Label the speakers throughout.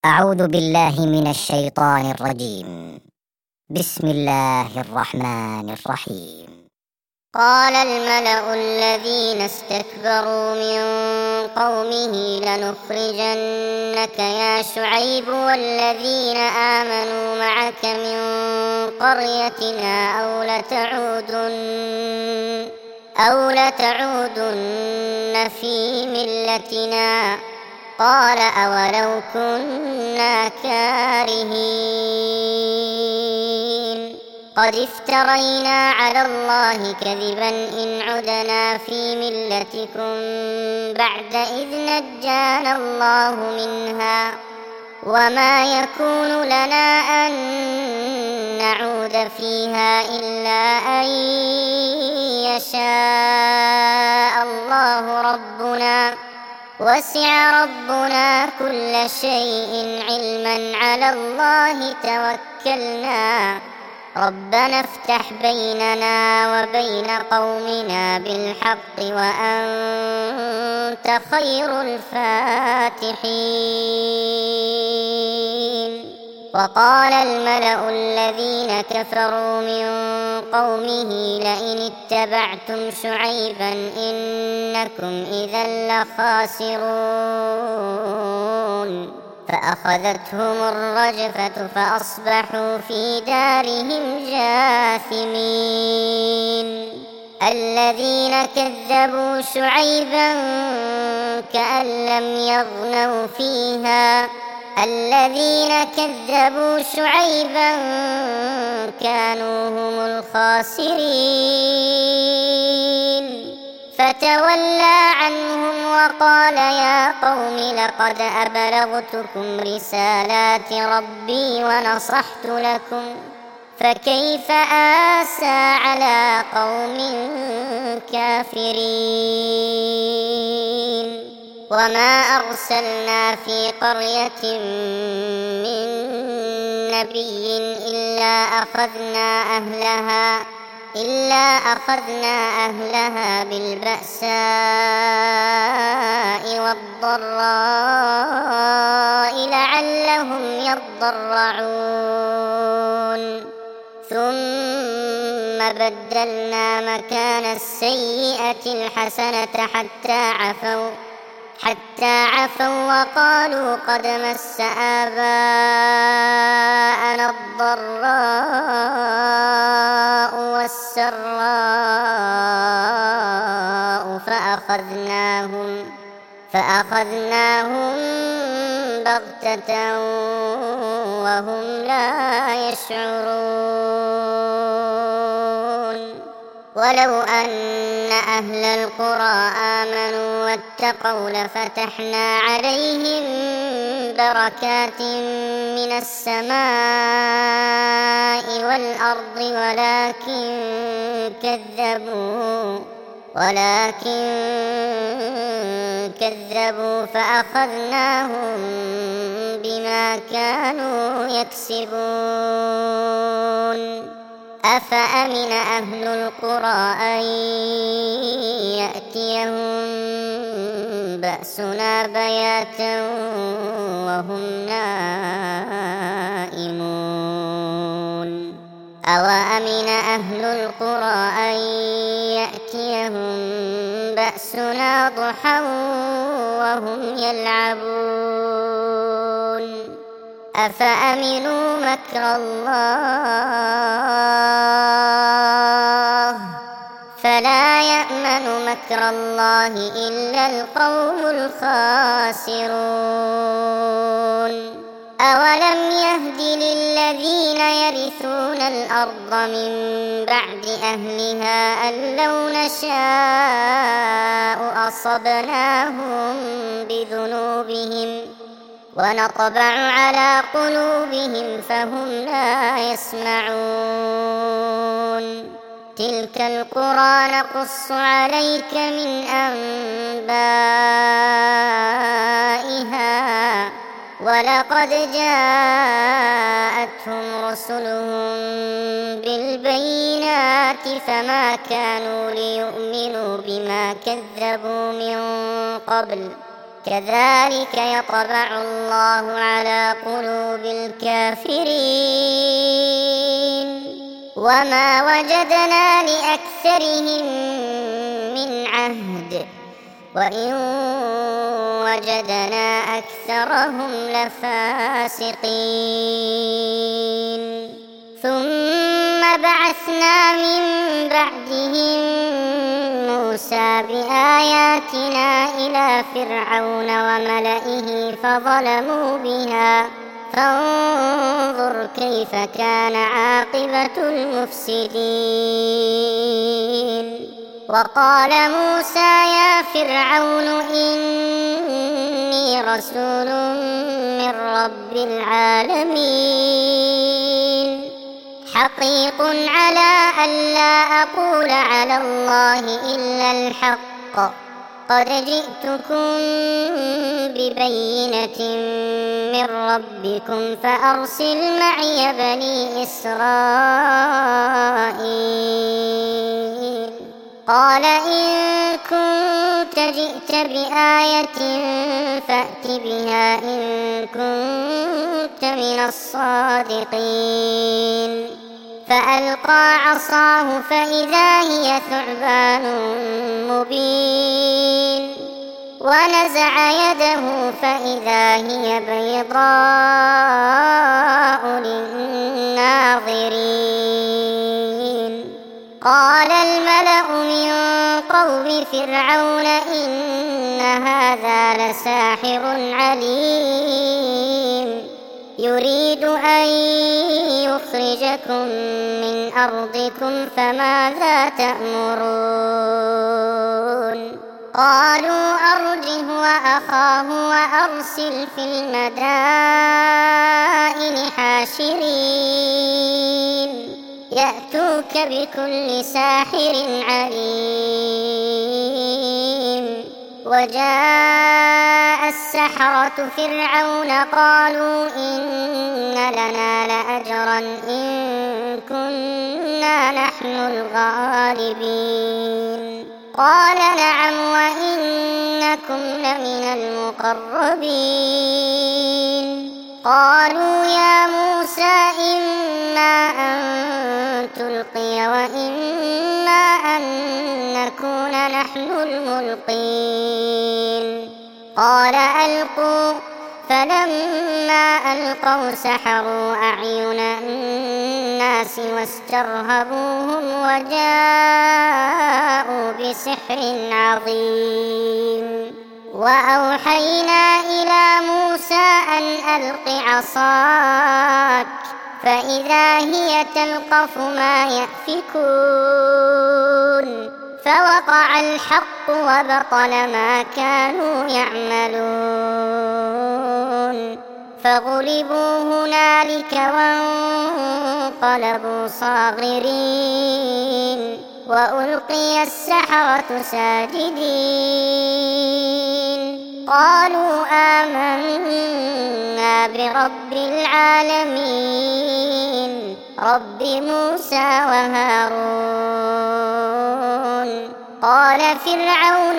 Speaker 1: أعوذ بالله من الشيطان الرجيم. بسم الله الرحمن الرحيم.
Speaker 2: قال الملأ الذين استكبروا من قومه لنخرجنك يا شعيب والذين آمنوا معك من قريتنا أو لتعودن في ملتنا. قال أولو كنا كارهين قد افترينا على الله كذبا إن عدنا في ملتكم بعد إذ نجانا الله منها وما يكون لنا أن نعود فيها إلا أن يشاء الله ربنا وسع ربنا كل شيء علما على الله توكلنا ربنا افتح بيننا وبين قومنا بالحق وأنت خير الفاتحين. وقال الملأ الذين كفروا من قومه لئن اتبعتم شعيبا إنكم إذا لخاسرون فأخذتهم الرجفة فأصبحوا في دارهم جاثمين. الذين كذبوا شعيبا كأن لم يغنوا فيها الذين كذبوا شعيبا كانوا هم الخاسرين. فتولى عنهم وقال يا قوم لقد أبلغتكم رسالات ربي ونصحت لكم فكيف آسى على قوم كافرين. وما أرسلنا في قرية من نبي إلا أخذنا أهلها بالبأساء والضراء لعلهم يضرعون ثم بدلنا مكان السيئة الحسنة حتى عفوا وقالوا قد مس آباءنا الضراء والسراء فأخذناهم بغتة وهم لا يشعرون. ولو أن أهل القرى آمنوا واتقوا لفتحنا عليهم بركات من السماء والأرض ولكن كذبوا فأخذناهم بما كانوا يكسبون. أفأمن أهل القرى أن يأتيهم بأسنا بياتا وهم نائمون. أوأمن أهل القرى أن يأتيهم بأسنا ضحى وهم يلعبون. أفأمنوا مكر الله فلا يأمن مكر الله إلا القوم الخاسرون. أولم يهد للذين يرثون الأرض من بعد أهلها أن لو نشاء أصبناهم بذنوبهم ونطبع على قلوبهم فهم لا يسمعون. تلك القرى نقص عليك من أنبائها ولقد جاءتهم رسلهم بالبينات فما كانوا ليؤمنوا بما كذبوا من قبل كذلك يطبع الله على قلوب الكافرين وما وجدنا لأكثرهم من عهد وإن وجدنا أكثرهم لفاسقين ثم بعثنا من بعدهم موسى بآياتنا إلى فرعون وملئه فظلموا بها فانظر كيف كان عاقبة المفسدين وقال موسى يا فرعون إني رسول من رب العالمين حقيق على ألا أقول على الله إلا الحق قد جئتكم ببينة من ربكم فأرسل معي بني إسرائيل قال إن كنت جئت بآية فأت بها إن كنت من الصادقين فألقى عصاه فإذا هي ثعبان مبين ونزع يده فإذا هي بيضاء للناظرين قال الملأ من قوم فرعون إن هذا لساحر عليم يريد أن يخرجكم من أرضكم فماذا تأمرون قالوا أرجه وأخاه وأرسل في المدائن حاشرين يأتوك بكل ساحر عليم وجاء السحرة فرعون قالوا إن لنا لأجرا إن كنا نحن الغالبين قال نعم وإنكم لمن المقربين قالوا يا موسى إما أن تلقي وإما أن نكون نحن الملقين قال ألقوا فلما ألقوا سحروا أعين الناس واسترهبوهم وجاءوا بسحر عظيم وأوحينا إلى موسى أن ألق عصاك فإذا هي تلقف ما يأفكون فوقع الحق وبطل ما كانوا يعملون فغلبوا هنالك وانقلبوا صاغرين وألقي السحرة ساجدين قالوا آمنا برب العالمين رب موسى وهارون قال فرعون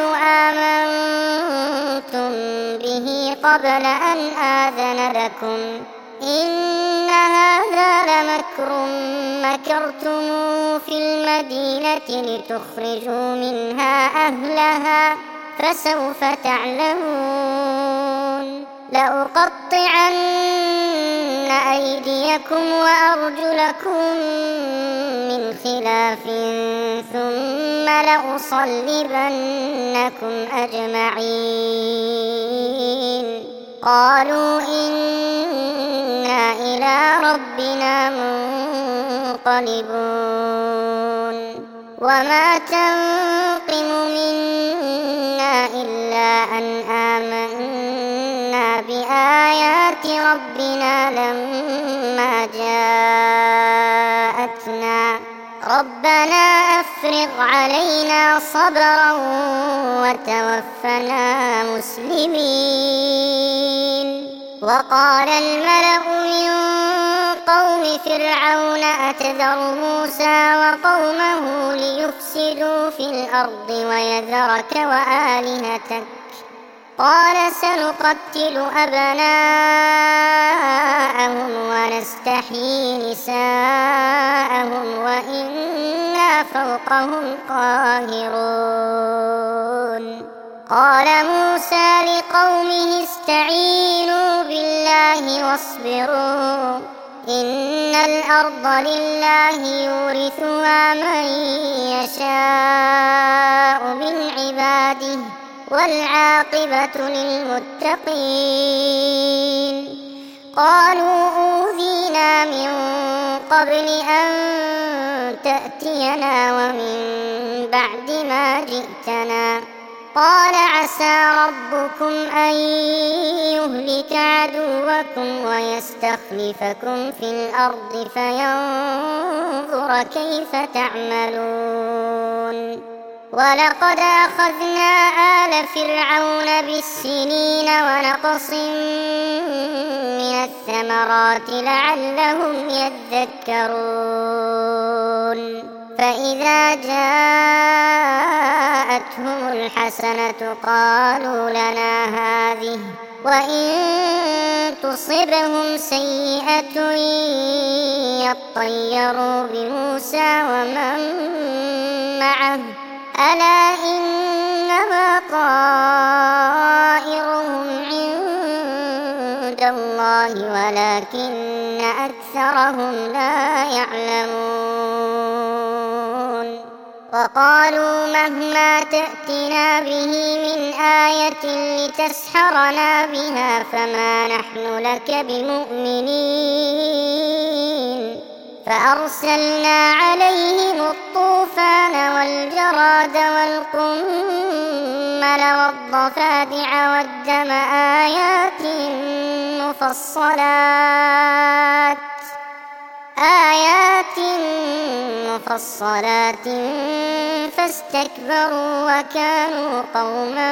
Speaker 2: آمنتم به قبل أن آذن لكم إن هذا لمكر مكرتم في المدينة لتخرجوا منها أهلها فسوف تعلمون لأقطعن أيديكم وأرجلكم من خلاف ثم لأصلبنكم أجمعين قالوا إنا إلى ربنا منقلبون وما تنقم منا إلا أن آمنا بآيات ربنا لما جاءتنا ربنا أفرغ علينا صبرا وتوفنا مسلمين وقال الملأ من قوم فرعون أتذر موسى وقومه ليفسدوا في الأرض ويذرك وآلهتك قال سنقتل أبناءهم ونستحيي نساءهم وإنا فوقهم قاهرون. قال موسى لقومه استعينوا بالله واصبروا إن الأرض لله يورثها من يشاء من عباده والعاقبة للمتقين. قالوا أوذينا من قبل أن تأتينا ومن بعد ما جئتنا. قال عسى ربكم أن يهلك عدوكم ويستخلفكم في الأرض فينظر كيف تعملون. ولقد أخذنا آل فرعون بالسنين ونقص من الثمرات لعلهم يذكرون. فإذا جاءتهم الحسنة قالوا لنا هذه وإن تصبهم سيئة يطيروا بموسى ومن معه ألا إنما طائرهم عند الله ولكن أكثرهم لا يعلمون. وقالوا مهما تأتنا به من آية لتسحرنا بها فما نحن لك بمؤمنين. فأرسلنا عليهم الطوفان والجراد والقمل والضفادع والدم آيات مفصلات فاستكبروا وكانوا قوما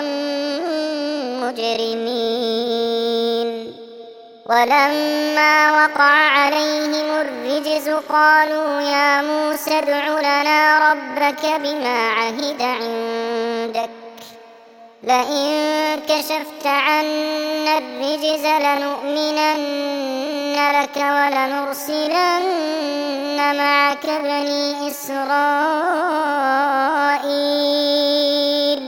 Speaker 2: مجرمين. ولما وقع عليهم الرجز قالوا يا موسى ادع لنا ربك بما عهد عندك لئن كشفت عنا الرجز لنؤمنن لك ولنرسلن معك بني إسرائيل.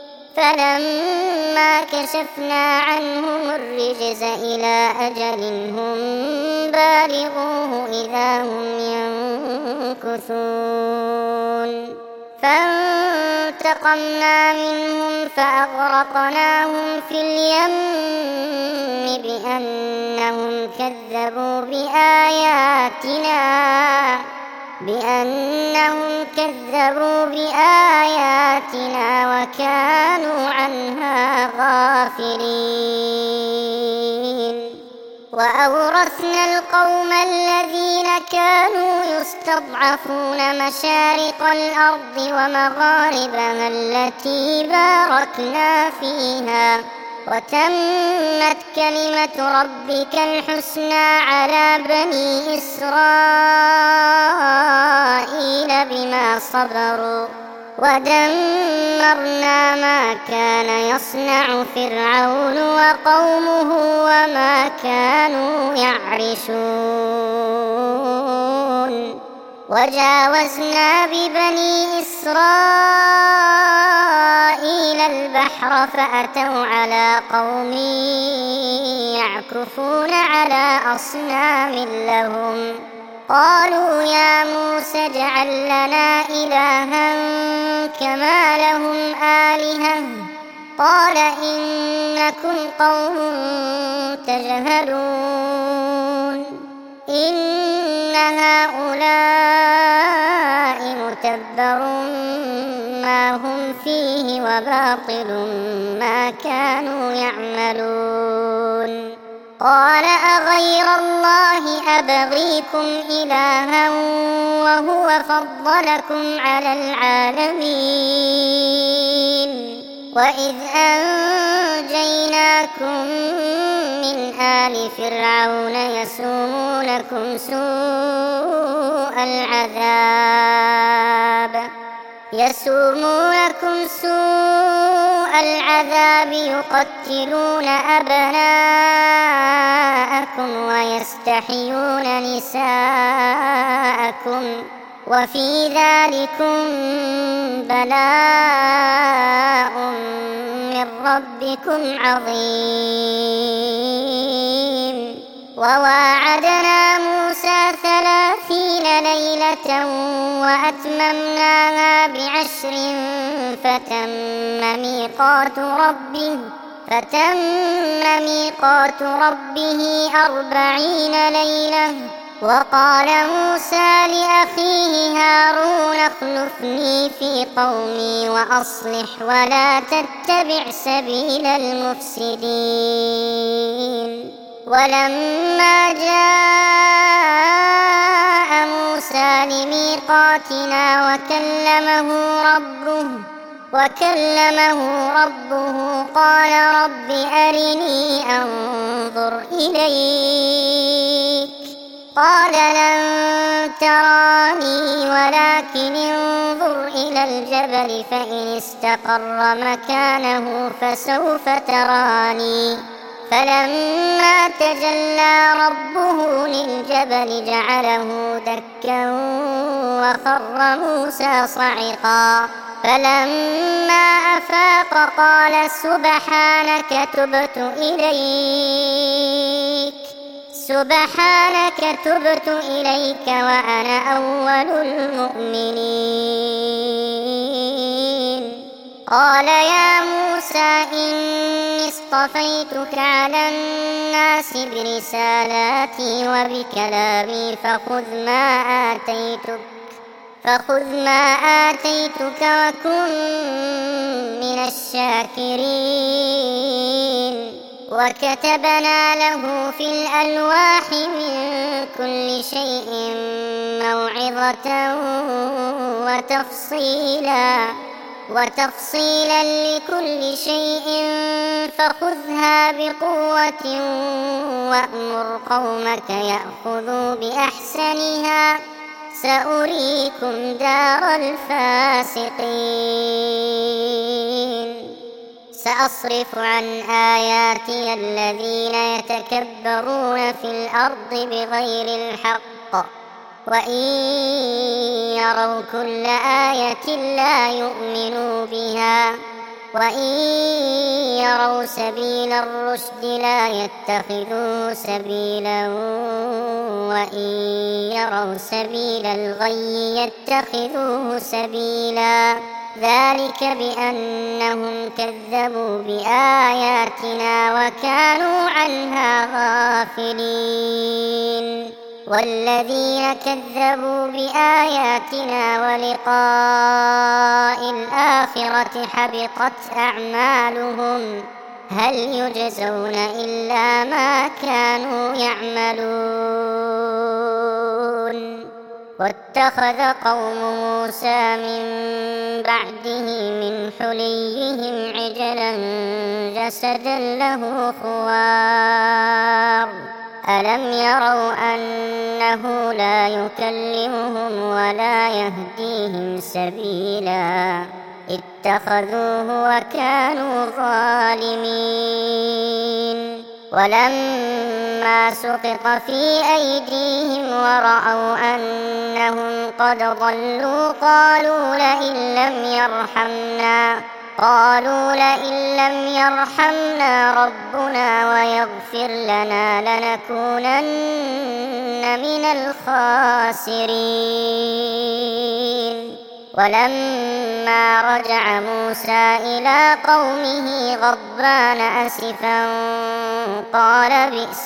Speaker 2: فلما كشفنا عنهم الرجز إلى أجل هم بالغوه إذا هم ينكثون. فانتقمنا منهم فأغرقناهم في اليم بأنهم كذبوا بآياتنا وكانوا عنها غافلين. وأورثنا القوم الذين كانوا يستضعفون مشارق الأرض ومغاربها التي باركنا فيها وتمت كلمة ربك الحسنى على بني إسرائيل بما صبروا ودمرنا ما كان يصنع فرعون وقومه وما كانوا يعرشون. وجاوزنا ببني إسرائيل البحر فأتوا على قوم يعكفون على أصنام لهم قالوا يا موسى اجعل لنا إلها كما لهم آلهة قال إنكم قوم تجهلون. إن هؤلاء متبر ما هم فيه وباطل ما كانوا يعملون. قال أغير الله أبغيكم إلها وهو فضلكم على العالمين وإذ أنجيناكم من آل فرعون يسومونكم سوء العذاب يسومونكم سوء العذاب يقتلون أبناءكم ويستحيون نساءكم وفي ذلكم بلاء من ربكم عظيم. وواعدنا موسى 30 ليلة وأتممناها ب10 فتم ميقات ربه 40 ليلة. وقال موسى لأخيه هارون اخلفني في قومي وأصلح ولا تتبع سبيل المفسدين. ولما جاء موسى لميقاتنا وكلمه ربه قال رب أرني أنظر إليك. قال لن تراني ولكن انظر إلى الجبل فإن استقر مكانه فسوف تراني. فلما تجلى ربه للجبل جعله دكا وخر موسى صعقا. فلما أفاق قال سبحانك تبت إليك وأنا أول المؤمنين. قال يا موسى إني اصطفيتك على الناس برسالاتي وبكلامي فخذ ما آتيتك وكن من الشاكرين. وكتبنا له في الألواح من كل شيء موعظة وتفصيلا لكل شيء فخذها بقوة وأمر قومك يأخذوا بأحسنها سأريكم دار الفاسقين. سأصرف عن آياتي الذين يتكبرون في الأرض بغير الحق وإن يروا كل آية لا يؤمنوا بها وإن يروا سبيل الرشد لا يتخذوه سبيلا وإن يروا سبيل الغي يتخذوه سبيلا. ذلك بأنهم كذبوا بآياتنا وكانوا عنها غافلين. والذين كذبوا بآياتنا ولقاء الآخرة حبطت أعمالهم هل يجزون إلا ما كانوا يعملون. واتخذ قوم موسى من بعده من حليهم عجلا جسدا له خوار ألم يروا أنه لا يكلمهم ولا يهديهم سبيلا اتخذوه وكانوا ظالمين. ولما سقط في أيديهم ورأوا أنهم قد ضلوا قالوا لئن لم يرحمنا ربنا ويغفر لنا لنكونن من الخاسرين. ولما رجع موسى إلى قومه غضبان أسفا قال بئس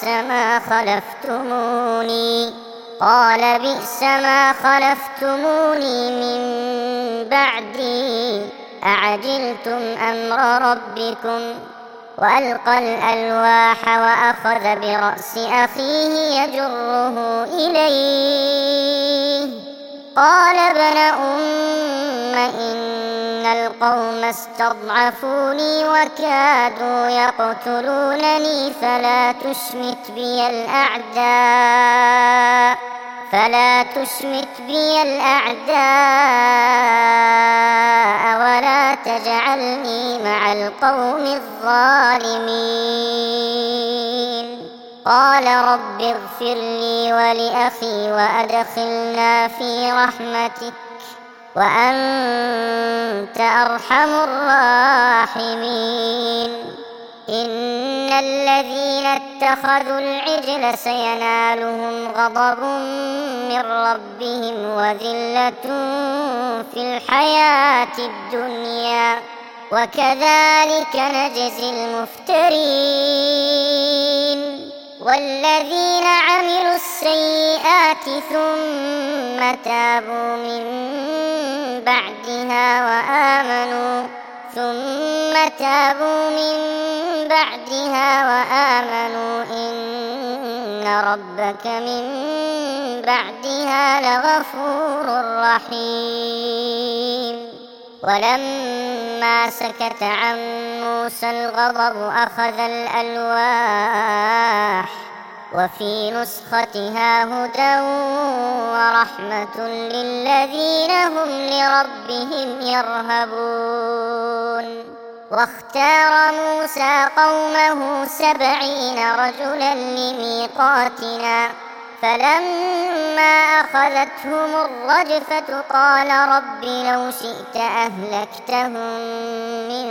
Speaker 2: ما خلفتموني من بعدي أعجلتم أمر ربكم. وألقى الألواح وأخذ برأس أخيه يجره إليه قال ابن أم إن القوم استضعفوني وكادوا يقتلونني فلا تشمت بي الأعداء فلا تشمت بي الأعداء ولا تجعلني مع القوم الظالمين. قال رب اغفر لي ولأخي وأدخلنا في رحمتك وأنت أرحم الراحمين. إن الذين اتخذوا العجل سينالهم غضب من ربهم وذلة في الحياة الدنيا وكذلك نجزي المفترين. والذين عملوا السيئات ثم تابوا من بعدها وآمنوا إن ربك من بعدها لغفور رحيم. ولما سكت عن موسى الغضب أخذ الألواح وفي نسختها هدى ورحمة للذين هم لربهم يرهبون. واختار موسى قومه 70 رجلا لميقاتنا فلما أخذتهم الرجفة قال رب لو شئت أهلكتهم من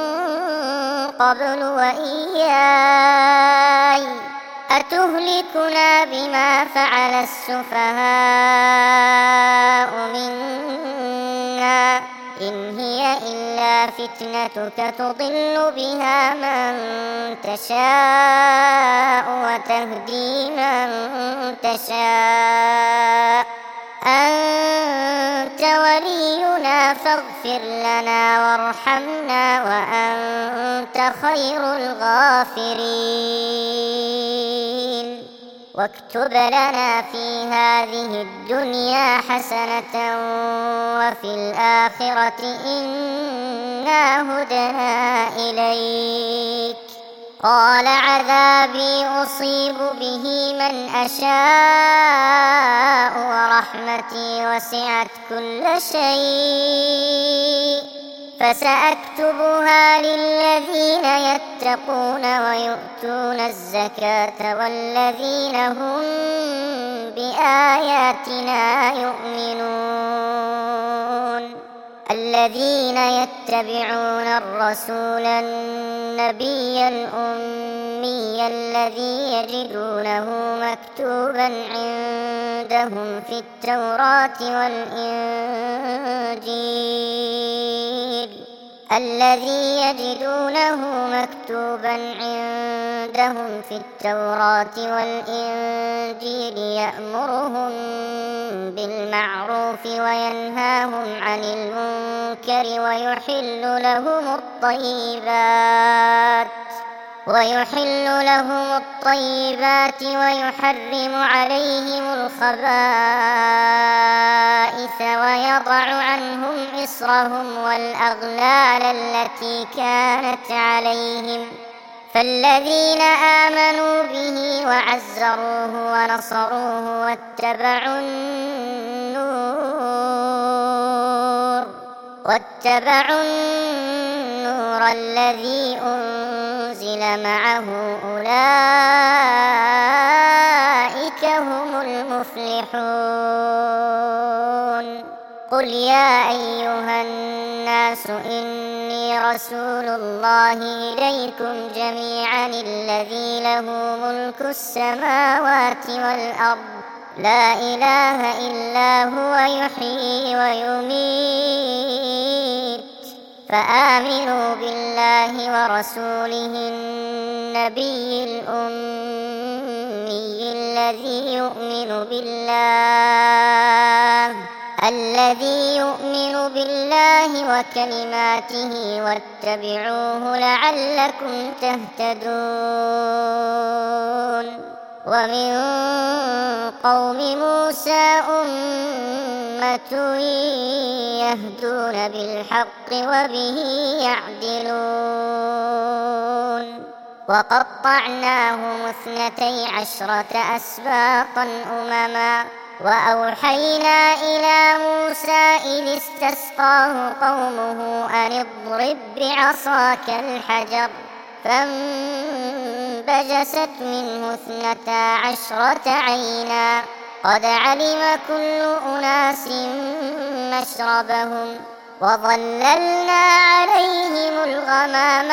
Speaker 2: قبل وإياي أتهلكنا بما فعل السفهاء منا إن هي إلا فتنتك تضل بها من تشاء وتهدي من تشاء أنت ولينا فاغفر لنا وارحمنا وأنت خير الغافرين. واكتب لنا في هذه الدنيا حسنة وفي الآخرة إنا هدنا إليك. قال عذابي أصيب به من أشاء ورحمتي وسعت كل شيء فسأكتبها للذين يتقون ويؤتون الزكاة والذين هم بآياتنا يؤمنون. الذين يتبعون الرسول النبي الأمي الذي يجدونه مكتوبا عندهم في التوراة والإنجيل يأمرهم بالمعروف وينهاهم عن المنكر ويحل لهم الطيبات ويحرم عليهم الخبائث ويضع عنهم إصرهم والأغلال التي كانت عليهم. فالذين آمنوا به وعزروه ونصروه واتبعوا النور الذي أنزل معه أولئك هم المفلحون. قل يا أيها الناس إني رسول الله إليكم جميعا الذي له ملك السماوات والأرض لا إله إلا هو يحيي ويميت فآمنوا بالله ورسوله النبي الأمي الذي يؤمن بالله وكلماته واتبعوه لعلكم تهتدون. ومن قوم موسى أمة يهدون بالحق وبه يعدلون. وقطعناهم 12 أسباطا أمما وأوحينا إلى موسى إذ استسقاه قومه أن اضرب بعصاك الحجر فانبجست منه 12 عينا قد علم كل أناس مشربهم وظللنا عليهم الغمام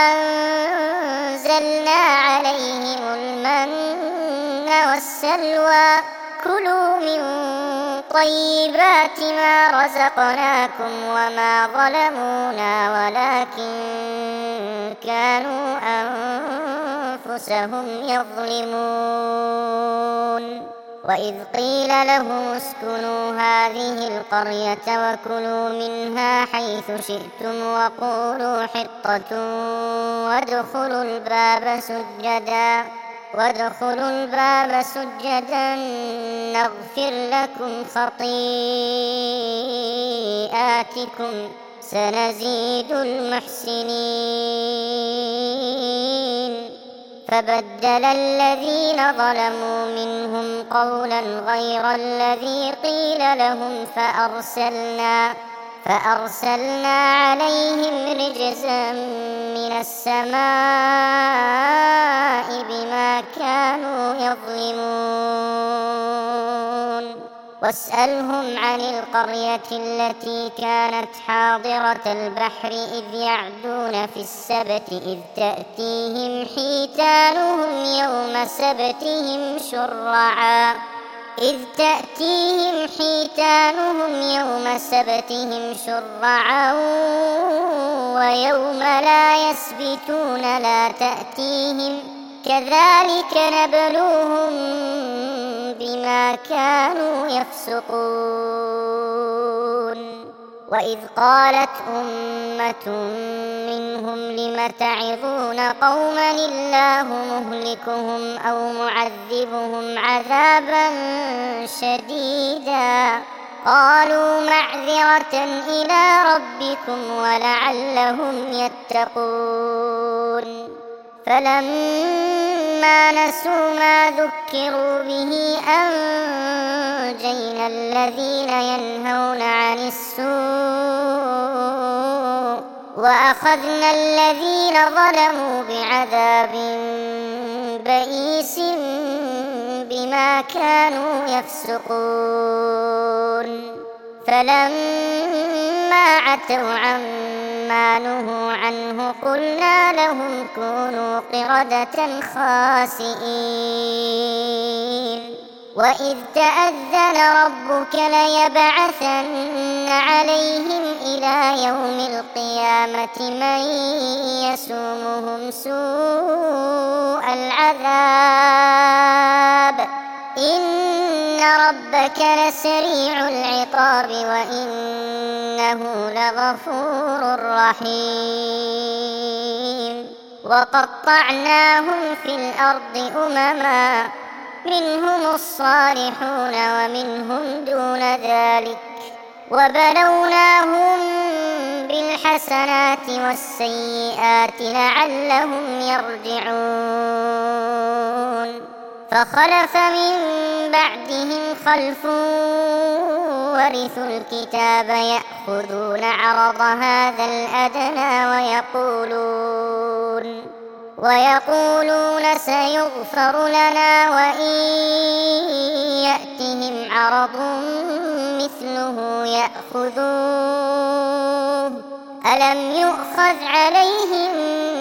Speaker 2: وأنزلنا عليهم المن والسلوى كلوا من طيبات ما رزقناكم وما ظلمونا ولكن كانوا أنفسهم يظلمون وإذ قيل لهم اسكنوا هذه القرية وكلوا منها حيث شئتم وقولوا حطة وادخلوا الباب سجدا نغفر لكم خطيئاتكم سنزيد المحسنين فبدل الذين ظلموا منهم قولا غير الذي قيل لهم فأرسلنا عليهم رجزا من السماء بما كانوا يظلمون واسألهم عن القرية التي كانت حاضرة البحر إذ يعدون في السبت إذ تأتيهم حيتانهم يوم سبتهم شرعا ويوم لا يسبتون لا تأتيهم كذلك نبلوهم بما كانوا يفسقون وإذ قالت أمة منهم لم تعظون قوما الله مهلكهم أو معذبهم عذابا شديدا قالوا معذرة إلى ربكم ولعلهم يتقون فلما نسوا ما ذكروا به أنجينا الذين ينهون عن السوء وأخذنا الذين ظلموا بعذاب بئيس بما كانوا يفسقون فلما عتوا عما نهوا عنه قلنا لهم كونوا قردة خاسئين وإذ تأذن ربك ليبعثن عليهم إلى يوم القيامة من يسومهم سوء العذاب إن ربك لسريع العقاب وإنه لغفور رحيم وقطعناهم في الأرض أمما منهم الصالحون ومنهم دون ذلك وبلوناهم بالحسنات والسيئات لعلهم يرجعون فخلف من بعدهم خلف ورثوا الكتاب يأخذون عرض هذا الأدنى ويقولون سيغفر لنا وإن يأتهم عرض مثله يأخذوه ألم يؤخذ عليهم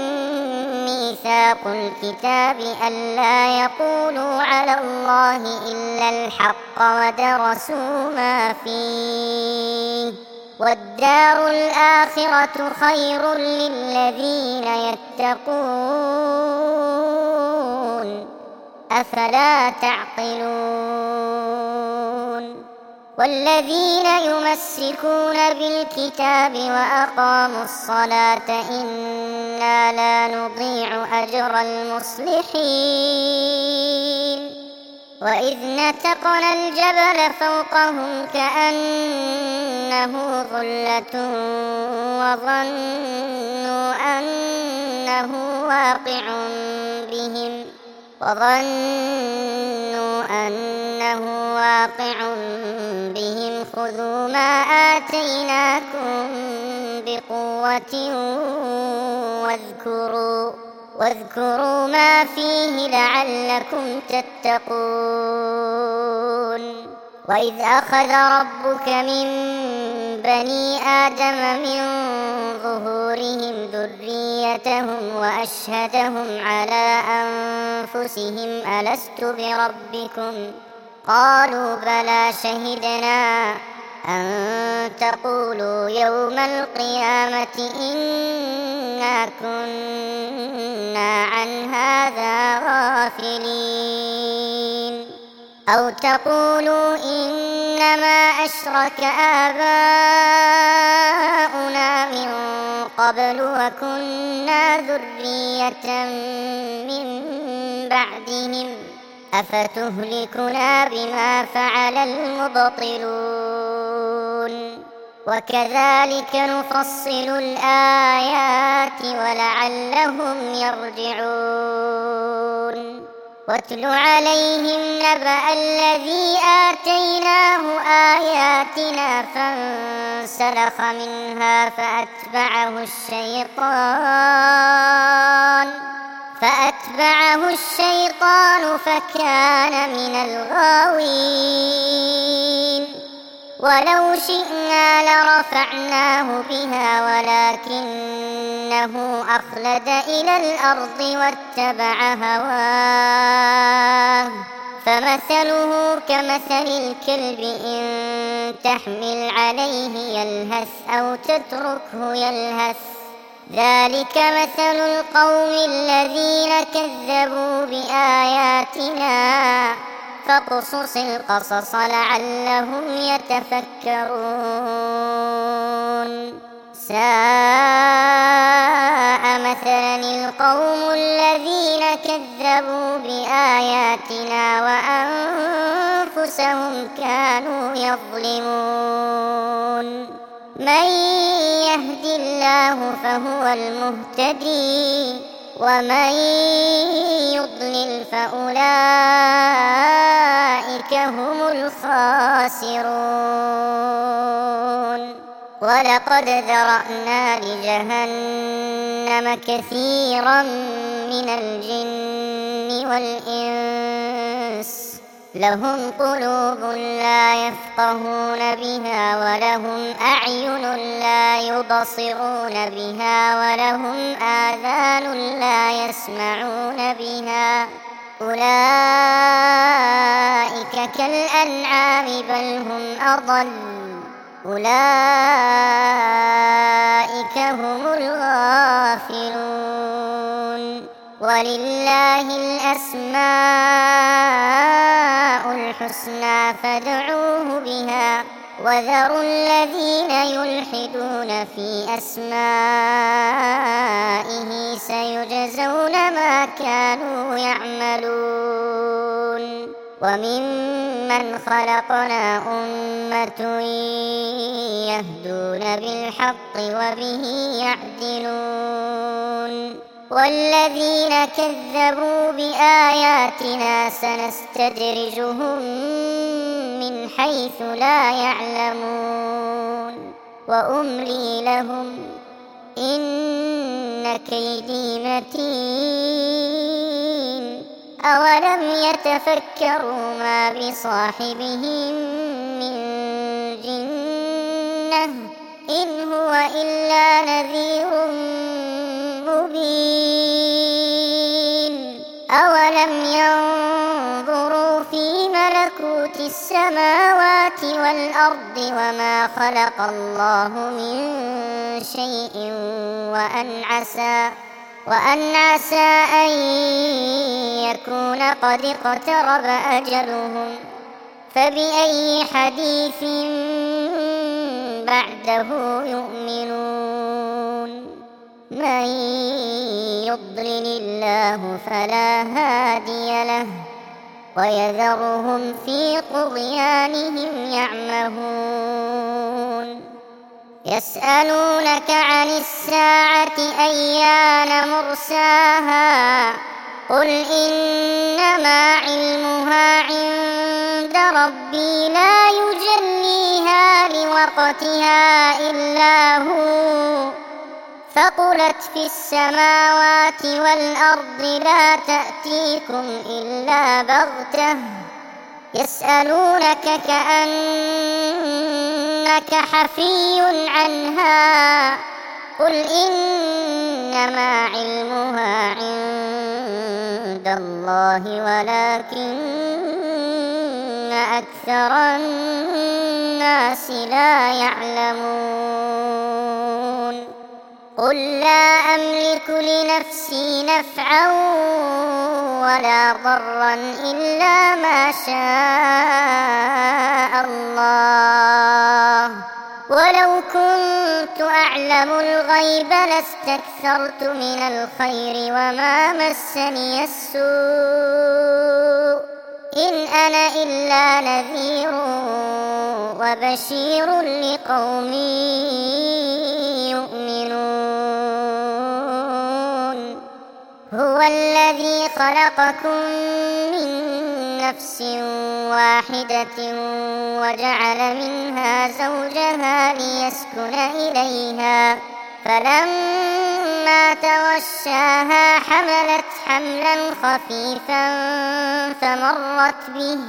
Speaker 2: ميثاق الكتاب ألا يقولوا على الله إلا الحق ودرسوا ما فيه والدار الآخرة خير للذين يتقون أفلا تعقلون والذين يمسكون بالكتاب وأقاموا الصلاة إنا لا نضيع أجر المصلحين وإذ نتقنا الجبل فوقهم كأنه ظلة وظنوا أنه واقع بهم خذوا ما آتيناكم بقوة واذكروا ما فيه لعلكم تتقون. وإذ أخذ ربك من بني آدم من ظهورهم ذريتهم وأشهدهم على أنفسهم ألست بربكم قالوا بلى شهدنا أن تقولوا يوم القيامة إنا كنا عن هذا غافلين أو تقولوا إنما أشرك آباؤنا من قبل وكنا ذرية من بعدهم أفتهلكنا بما فعل المبطلون وكذلك نفصل الآيات ولعلهم يرجعون. واتل عليهم نبأ الذي آتيناه آياتنا فانسلخ منها فأتبعه الشيطان فكان من الغاوين. ولو شئنا لرفعناه بها ولكنه أخلد إلى الأرض واتبع هواه فمثله كمثل الكلب إن تحمل عليه يلهث أو تتركه يلهث ذلك مثل القوم الذين كذبوا بآياتنا فاقصص القصص لعلهم يتفكرون. ساء مثلا القوم الذين كذبوا بآياتنا وأنفسهم كانوا يظلمون. من يهد الله فهو المهتدي ومن يضلل فأولئك هم الخاسرون. ولقد ذرأنا لجهنم كثيرا من الجن والإنس لهم قلوب لا يفقهون بها ولهم أعين لا يبصرون بها ولهم آذان لا يسمعون بها أولئك كالأنعام بل هم أضل أولئك هم الغافلون. ولله الأسماء الحسنى فادعوه بها وذروا الذين يلحدون في أسمائه سيجزون ما كانوا يعملون. وممن خلقنا أمة يهدون بالحق وبه يعدلون. والذين كذبوا بآياتنا سنستدرجهم من حيث لا يعلمون وأملي لهم إن كيدي متين. أولم يتفكروا ما بصاحبهم من جنة إن هو إلا نذير مبين. أولم ينظروا في ملكوت السماوات والأرض وما خلق الله من شيء وأن عسى أن يكون قد اقترب أجلهم فبأي حديث بعده يؤمنون. من يضلل الله فلا هادي له ويذرهم في طغيانهم يعمهون. يسألونك عن الساعة أيان مرساها قل إنما علمها عند ربي لا يجليها لوقتها إلا هو ثقلت في السماوات والأرض لا تأتيكم إلا بغتة يسألونك كأنك حفي عنها قل إنما علمها عند الله ولكن أكثر الناس لا يعلمون قل لا أملك لنفسي نفعا ولا ضرا إلا ما شاء الله ولو كنت أعلم الغيب لاستكثرت من الخير وما مسني السوء إن أنا إلا نذير وبشير لقوم يؤمنون هو الذي خلقكم من نفس واحدة وجعل منها زوجها ليسكن إليها فلما توشاها حملت حملا خفيفا فمرت به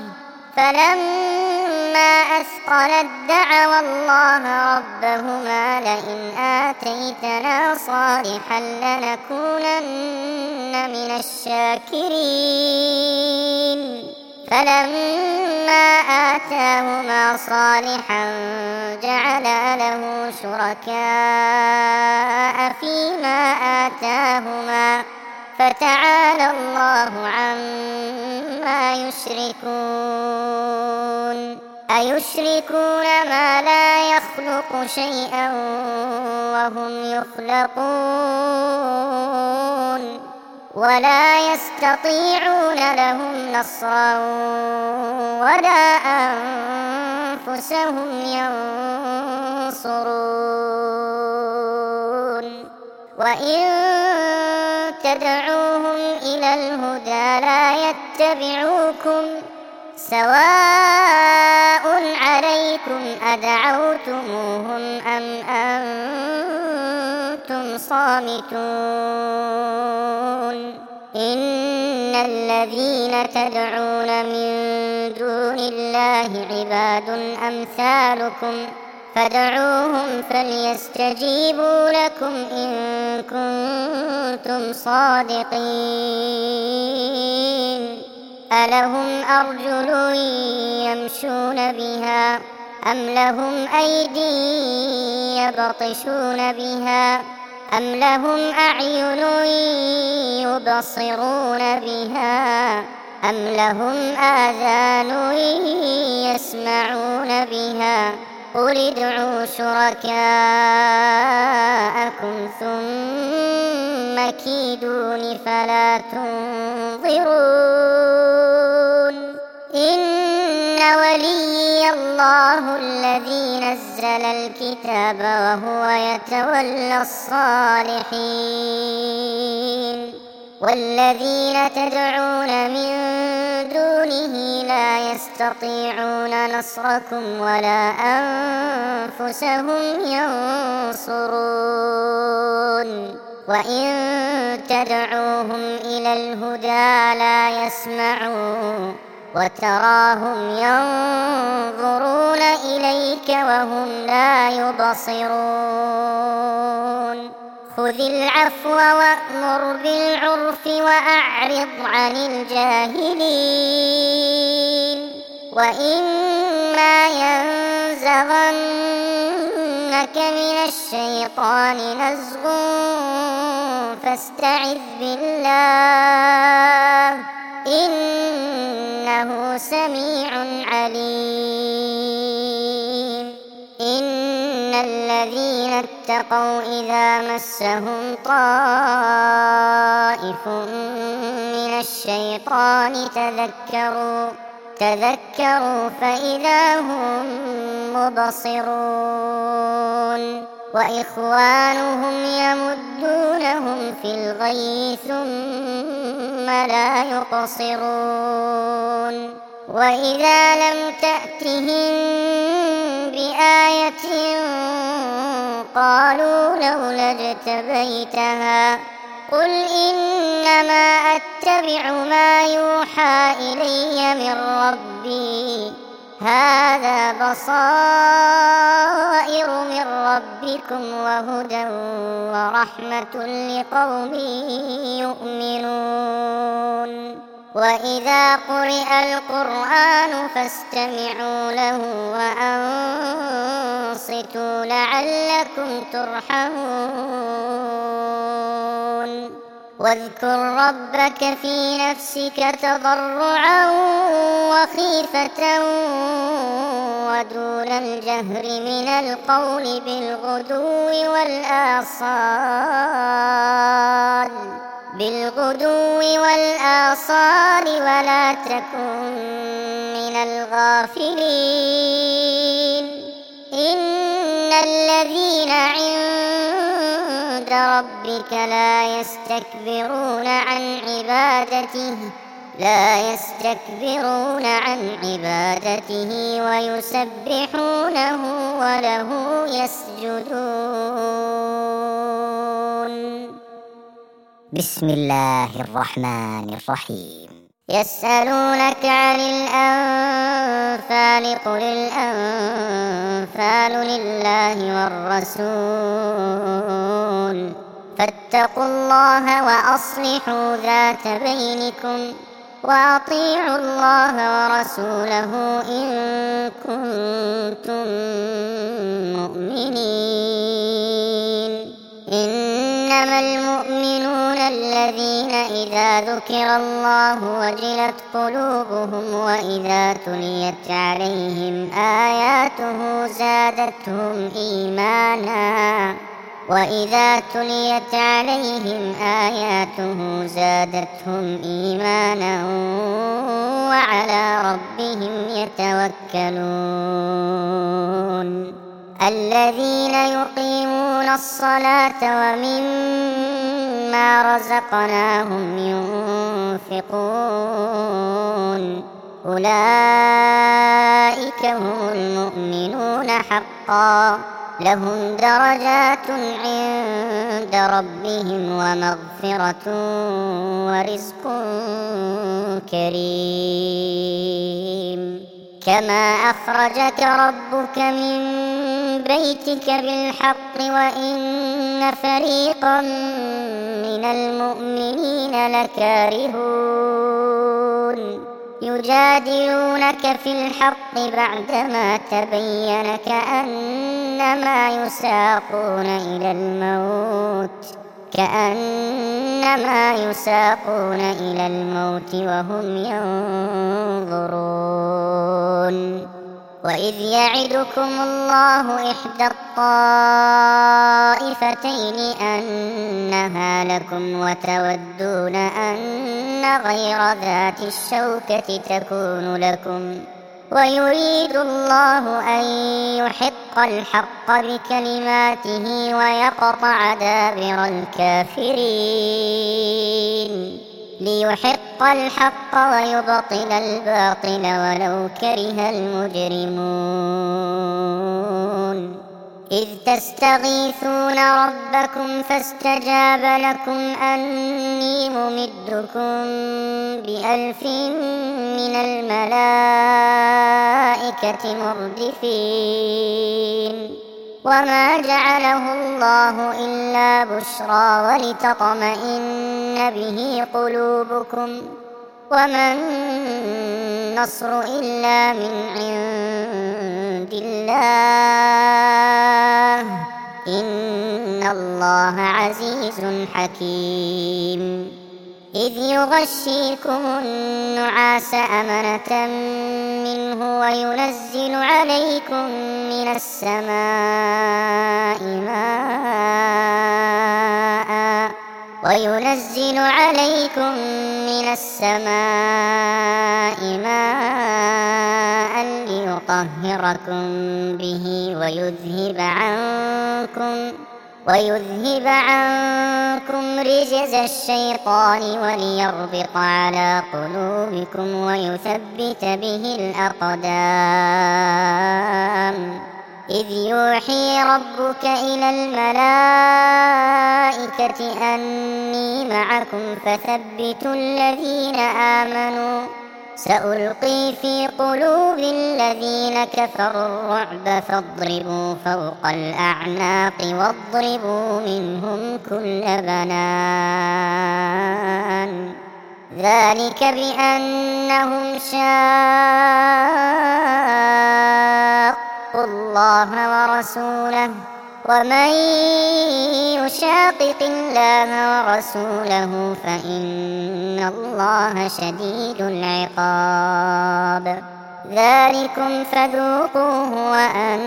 Speaker 2: فلما أثقلت دعوا الله ربهما لئن آتيتنا صالحا لنكونن من الشاكرين فلما آتاهما صالحا جعل له شركاء فيما آتاهما فتعالى الله عما يشركون أيشركون ما لا يخلق شيئا وهم يخلقون ولا يستطيعون لهم نصرا ولا أنفسهم ينصرون وإن تدعوهم إلى الهدى لا يتبعوكم سواء عليكم أدعوتموهم أم أنتم صامتون إن الذين تدعون من دون الله عباد أمثالكم فادعوهم فليستجيبوا لكم إن كنتم صادقين ألهم أرجل يمشون بها أم لهم أيدي يبطشون بها أم لهم أعين يبصرون بها أم لهم آذان يسمعون بها قل ادعوا شركاءكم ثم كيدون فلا تنظرون إن وليي الله الذي نزل الكتاب وهو يتولى الصالحين والذين تدعون من دونه لا يستطيعون نصركم ولا أنفسهم ينصرون وإن تدعوهم إلى الهدى لا يسمعون وتراهم ينظرون إليك وهم لا يبصرون خذ العفو وأمر بالعرف وأعرض عن الجاهلين وإما ينزغنك من الشيطان نزغ فاستعذ بالله إنه سميع عليم إن الذين اتقوا إذا مسهم طائف من الشيطان تذكروا فإذا هم مبصرون وإخوانهم يمدونهم في الغي ثم لا يقصرون وإذا لم تأتهم بآية قالوا لولا اجتبيتها قل إنما أتبع ما يوحى إلي من ربي هذا بصائر من ربكم وهدى ورحمة لقوم يؤمنون وإذا قرئ القرآن فاستمعوا له وأنصتوا لعلكم ترحمون واذكر ربك في نفسك تضرعا وخيفة ودون الجهر من القول بالغدو والآصال ولا تكن من الغافلين إن الذين عند ربك لا يستكبرون عن عبادته ويسبحونه وله يسجدون.
Speaker 1: بسم الله الرحمن الرحيم.
Speaker 2: يسألونك عن الأنفال قل الأنفال لله والرسول فاتقوا الله وأصلحوا ذات بينكم وأطيعوا الله ورسوله إن كنتم مؤمنين. إنما المؤمنون الذين إذا ذكر الله وجلت قلوبهم وإذا تليت عليهم آياته زادتهم إيمانا وعلى ربهم يتوكلون. الذين يقيمون الصلاة ومما رزقناهم ينفقون أولئك هم المؤمنون حقا لهم درجات عند ربهم ومغفرة ورزق كريم. كما أخرجك ربك من بيتك بالحق وإن فريقا من المؤمنين لكارهون يجادلونك في الحق بعدما تبين كأنما يساقون إلى الموت وهم ينظرون. وإذ يعدكم الله إحدى الطائفتين أنها لكم وتودون أن غير ذات الشوكة تكون لكم ويريد الله أن يحق الحق بكلماته ويقطع دابر الكافرين ليحق الحق ويبطل الباطل ولو كره المجرمون. إذ تستغيثون ربكم فاستجاب لكم أني ممدكم ب1000 من الملائكة مردفين. وما جعله الله إلا بشرى ولتطمئن به قلوبكم وما النصر إلا من عند الله إن الله عزيز حكيم. إذ يغشيكم النعاس أمنة منه وينزل عليكم من السماء ماء ليطهركم به ويذهب عنكم رجز الشيطان وليربط على قلوبكم ويثبت به الأقدام. إذ يوحي ربك إلى الملائكة أني معكم فثبتوا الذين آمنوا سألقي في قلوب الذين كفروا الرعب فاضربوا فوق الأعناق واضربوا منهم كل بنان. ذلك بأنهم شاقوا الله ورسوله ومن يشاقق الله ورسوله فإن الله شديد العقاب. ذلكم فذوقوه وأن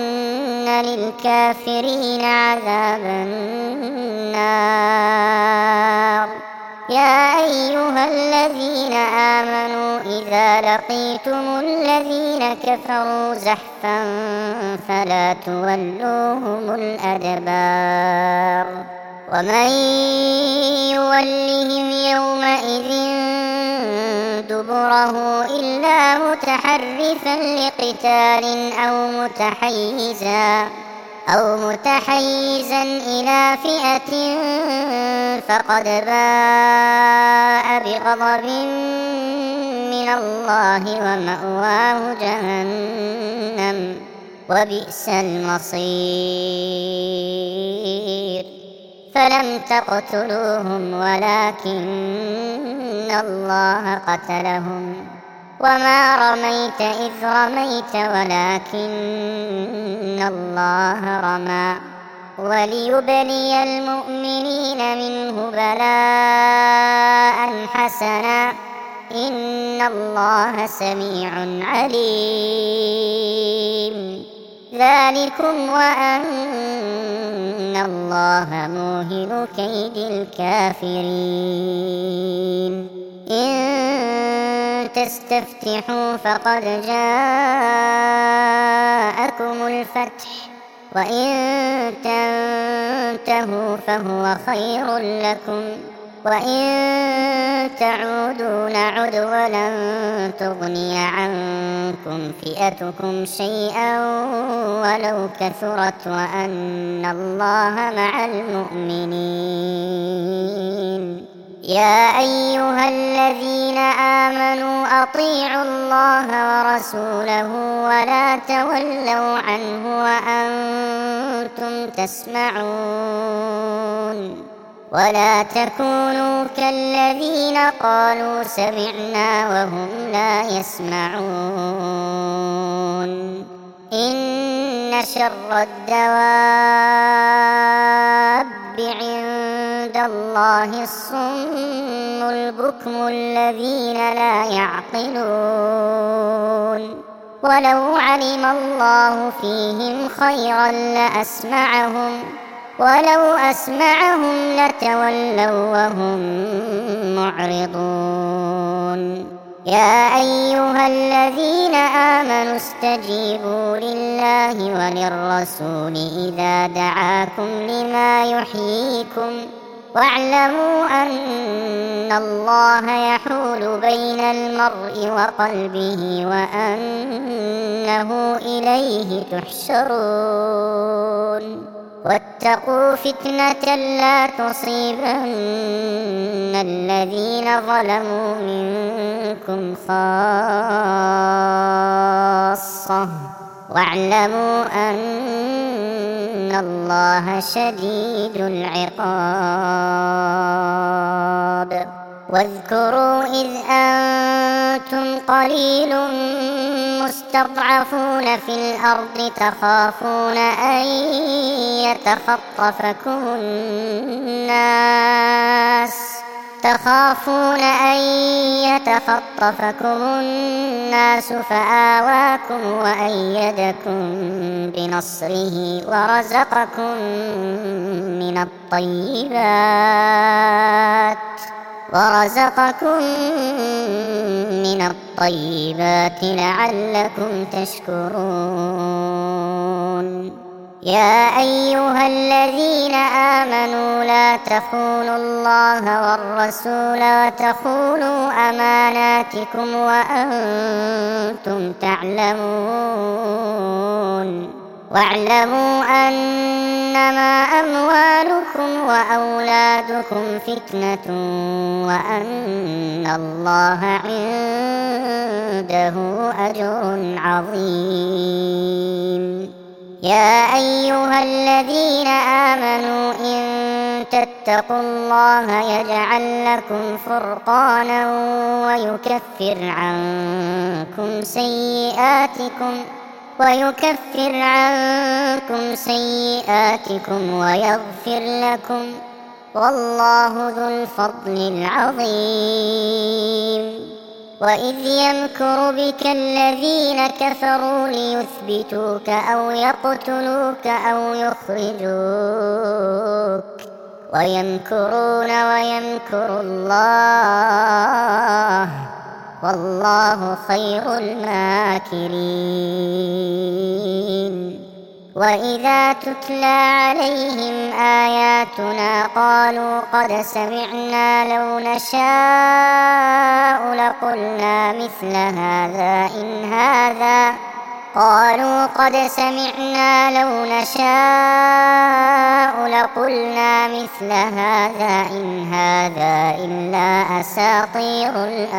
Speaker 2: للكافرين عذاب النار. يا أيها الذين آمنوا إذا لقيتم الذين كفروا زحفا فلا تولوهم الأدبار. ومن يولهم يومئذ دبره إلا متحرفا لقتال أو متحيزا إلى فئة فقد باء بغضب من الله ومأواه جهنم وبئس المصير. فلم تقتلوهم ولكن الله قتلهم وما رميت إذ رميت ولكن الله رمى وليبلي المؤمنين منه بلاء حسنا إن الله سميع عليم. ذلكم وأن الله موهن كيد الكافرين. إن تستفتحوا فقد جاءكم الفتح وإن تنتهوا فهو خير لكم وإن تعودوا نعد ولن تغني عنكم فئتكم شيئا ولو كثرت وأن الله مع المؤمنين. يا أيها الذين آمنوا أطيعوا الله ورسوله ولا تولوا عنه وأنتم تسمعون. ولا تكونوا كالذين قالوا سمعنا وهم لا يسمعون. إن شر الدواب عند الله الصم البكم الذين لا يعقلون. ولو علم الله فيهم خيرا ولو أسمعهم لتولوا وهم معرضون. يا أيها الذين آمنوا استجيبوا لله وللرسول إذا دعاكم لما يحييكم واعلموا أن الله يحول بين المرء وقلبه وأنه إليه تحشرون. واتقوا فتنة لا تصيبن الذين ظلموا منكم خاصة واعلموا أن الله شديد العقاب. واذكروا إذ أنتم قليل مستضعفون في الأرض تخافون أن يتخطفكم الناس فآواكم وأيدكم بنصره ورزقكم من الطيبات لعلكم تشكرون. يا أيها الذين آمنوا لا تخونوا الله والرسول وتخونوا أماناتكم وأنتم تعلمون واعلموا أنما أموالكم وأولادكم فتنة وأن الله عنده أجر عظيم. يا أيها الذين آمنوا إن تتقوا الله يجعل لكم فرقانا ويكفر عنكم سيئاتكم ويغفر لكم والله ذو الفضل العظيم. وإذ يمكر بك الذين كفروا ليثبتوك أو يقتلوك أو يخرجوك ويمكرون ويمكر الله والله خير الماكرين. وإذا تتلى عليهم آياتنا قالوا قد سمعنا لو نشاء لقلنا مثل هذا إن هذا إلا أساطير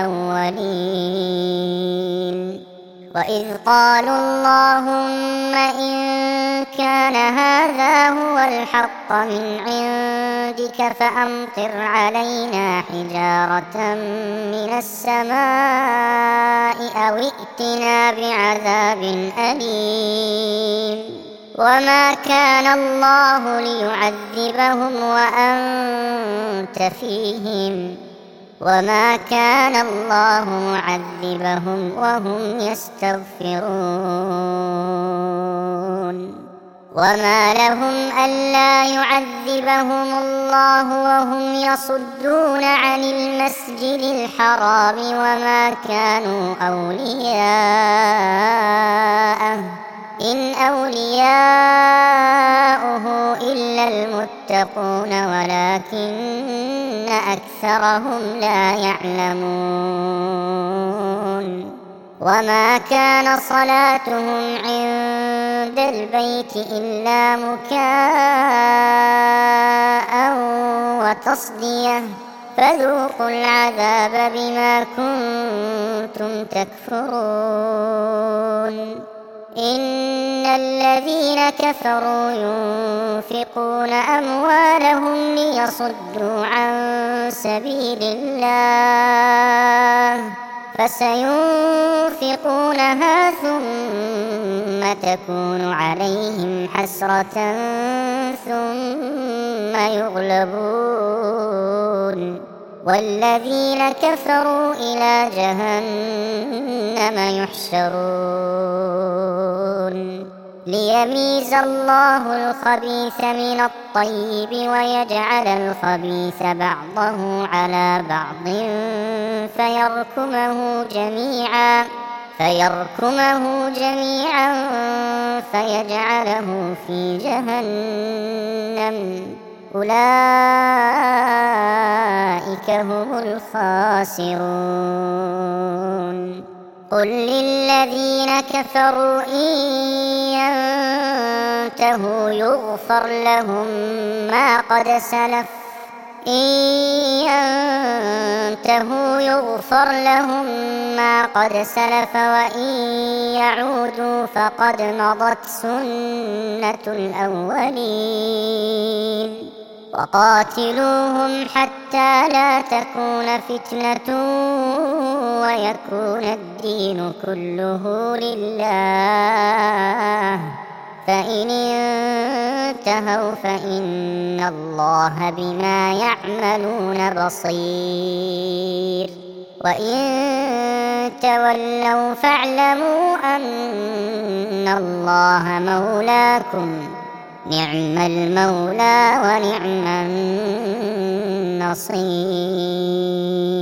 Speaker 2: الأولين. وإذ قالوا اللهم إن كان هذا هو الحق من عندك فأمطر علينا حجارة من السماء أو ائتنا بعذاب أليم. وما كان الله ليعذبهم وأنت فيهم وما كان الله معذبهم وهم يستغفرون. وما لهم ألا يعذبهم الله وهم يصدون عن المسجد الحرام وما كانوا أولياءه إن أولياؤه إلا المتقون ولكن أكثرهم لا يعلمون. وما كان صلاتهم عند البيت إلا مكاء وتصدية فذوقوا العذاب بما كنتم تكفرون. إن الذين كفروا ينفقون أموالهم ليصدوا عن سبيل الله فسينفقونها ثم تكون عليهم حسرة ثم يغلبون والذين كفروا إلى جهنم يحشرون. ليميز الله الخبيث من الطيب ويجعل الخبيث بعضه على بعض فيركمه جميعا فيجعله في جهنم أولئك هم الخاسرون. قل للذين كفروا إن ينتهوا يغفر لهم ما قد سلف وإن يعودوا فقد مضت سنة الأولين. وقاتلوهم حتى لا تكون فتنة ويكون الدين كله لله فإن انتهوا فإن الله بما يعملون بصير. وإن تولوا فاعلموا أن الله مولاكم نعم المولى ونعم النصير.